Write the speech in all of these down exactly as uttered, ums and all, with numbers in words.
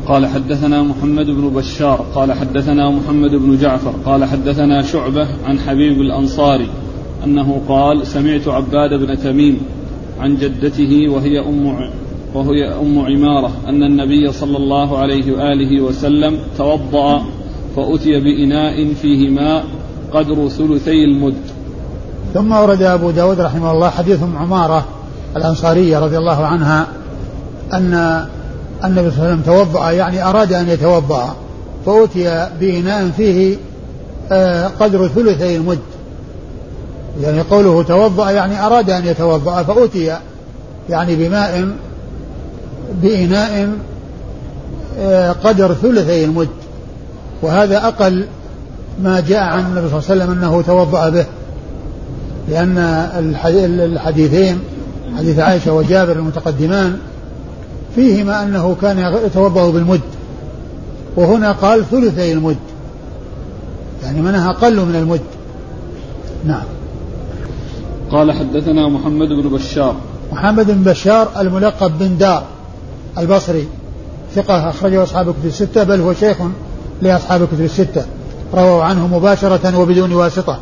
قال حدثنا محمد بن بشار قال حدثنا محمد بن جعفر قال حدثنا شعبة عن حبيب الأنصاري أنه قال سمعت عباد بن تميم عن جدته وهي أم وهي أم عمارة أن النبي صلى الله عليه وآله وسلم توضأ فأتي بإناء فيه ماء قدر ثلثي المد. ثم ورد أبو داود رحمه الله حديث أم عمارة الأنصارية رضي الله عنها أن النبي صلى الله عليه وسلم توضأ يعني أراد أن يتوضأ فأتي بإناء فيه قدر ثلثي المد، يعني قوله توضأ يعني أراد أن يتوضأ فأتي يعني بماء بإناء قدر ثلثي المد، وهذا أقل ما جاء عن النبي صلى الله عليه وسلم أنه توضأ به، لأن الحديثين حديث عائشة وجابر المتقدمان فيهما أنه كان يتوضأ بالمد، وهنا قال ثلثي المد يعني منها أقل من المد. نعم. قال حدثنا محمد بن بشار محمد بن بشار الملقب بن دار البصري ثقة أخرجه أصحاب الكتب الستة، بل هو شيخ لأصحاب الكتب الستة، رووا عنه مباشرة وبدون واسطة.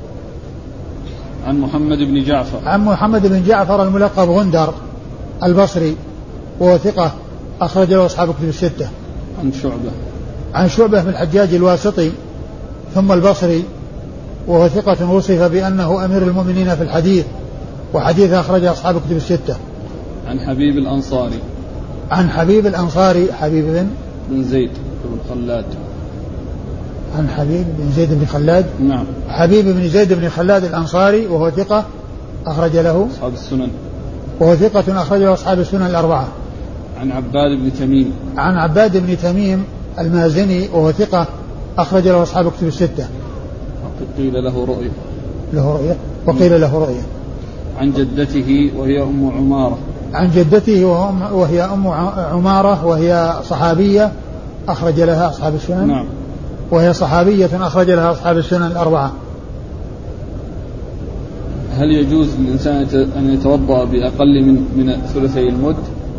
عن محمد بن جعفر عن محمد بن جعفر الملقب غندر البصري وهو ثقة أخرجه أصحاب الكتب الستة. عن شعبة عن شعبة بن الحجاج الواسطي ثم البصري وهو ثقة وصف بأنه أمير المؤمنين في الحديث، وحديث أخرج أصحاب الكتب الستة. عن حبيب الأنصاري عن حبيب الأنصاري حبيب بن بن زيد بن خلاد عن حبيب بن زيد بن خلاد نعم حبيب بن زيد بن خلاد الأنصاري وهو ثقة أخرج له أصحاب السنن وهو ثقة أخرج له أصحاب السنن الأربعة. عن عباد بن تميم عن عباد بن تميم المازني وهو ثقة أخرج له أصحاب الكتب الستة. قيل له رؤية له رؤية وقيل له رؤية. عن جدته وهي أم عمارة عن جدته وهي أم عمارة وهي صحابية أخرج لها أصحاب السنن. نعم. وهي صحابية أخرج لها أصحاب السنن الأربعة. هل يجوز للإنسان أن يتوضأ بأقل من من ثلثي المد؟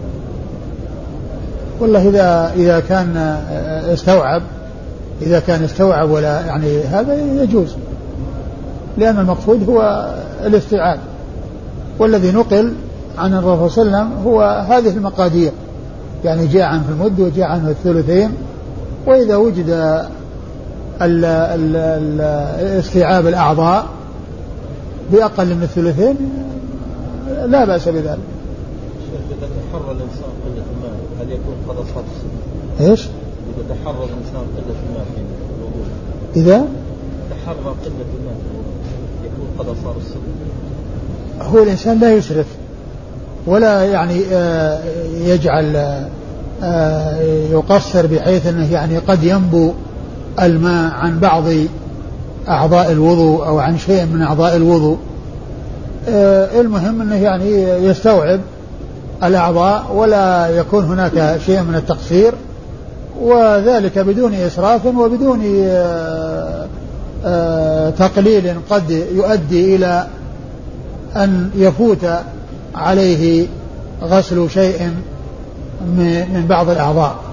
والله إذا إذا كان استوعب إذا كان استوعب ولا يعني هذا يجوز، لأن المقصود هو الاستيعاب، والذي نقل عن الرسول صلى الله عليه وسلم هو هذه المقادير، يعني جاء عنه المد وجاء عنه الثلثين، وإذا وجد ال ال ال استيعاب الأعضاء بأقل من الثلثين لا بأس بذلك. إذا تحرى الإنسان قلة الماء هل يكون قد أصاب السنة؟ إيش؟ إذا تحرى الإنسان قلة الماء في الوضوء إذا تحرى قلة الماء في الوضوء يكون قد أصاب السنة؟ هو الإنسان لا يسرف ولا يعني يجعل يقصر بحيث أنه يعني قد ينبو الماء عن بعض أعضاء الوضوء أو عن شيء من أعضاء الوضوء. المهم أنه يعني يستوعب الأعضاء ولا يكون هناك شيء من التقصير، وذلك بدون إسراف وبدون تقليل قد يؤدي إلى أن يفوت عليه غسل شيء من بعض الأعضاء.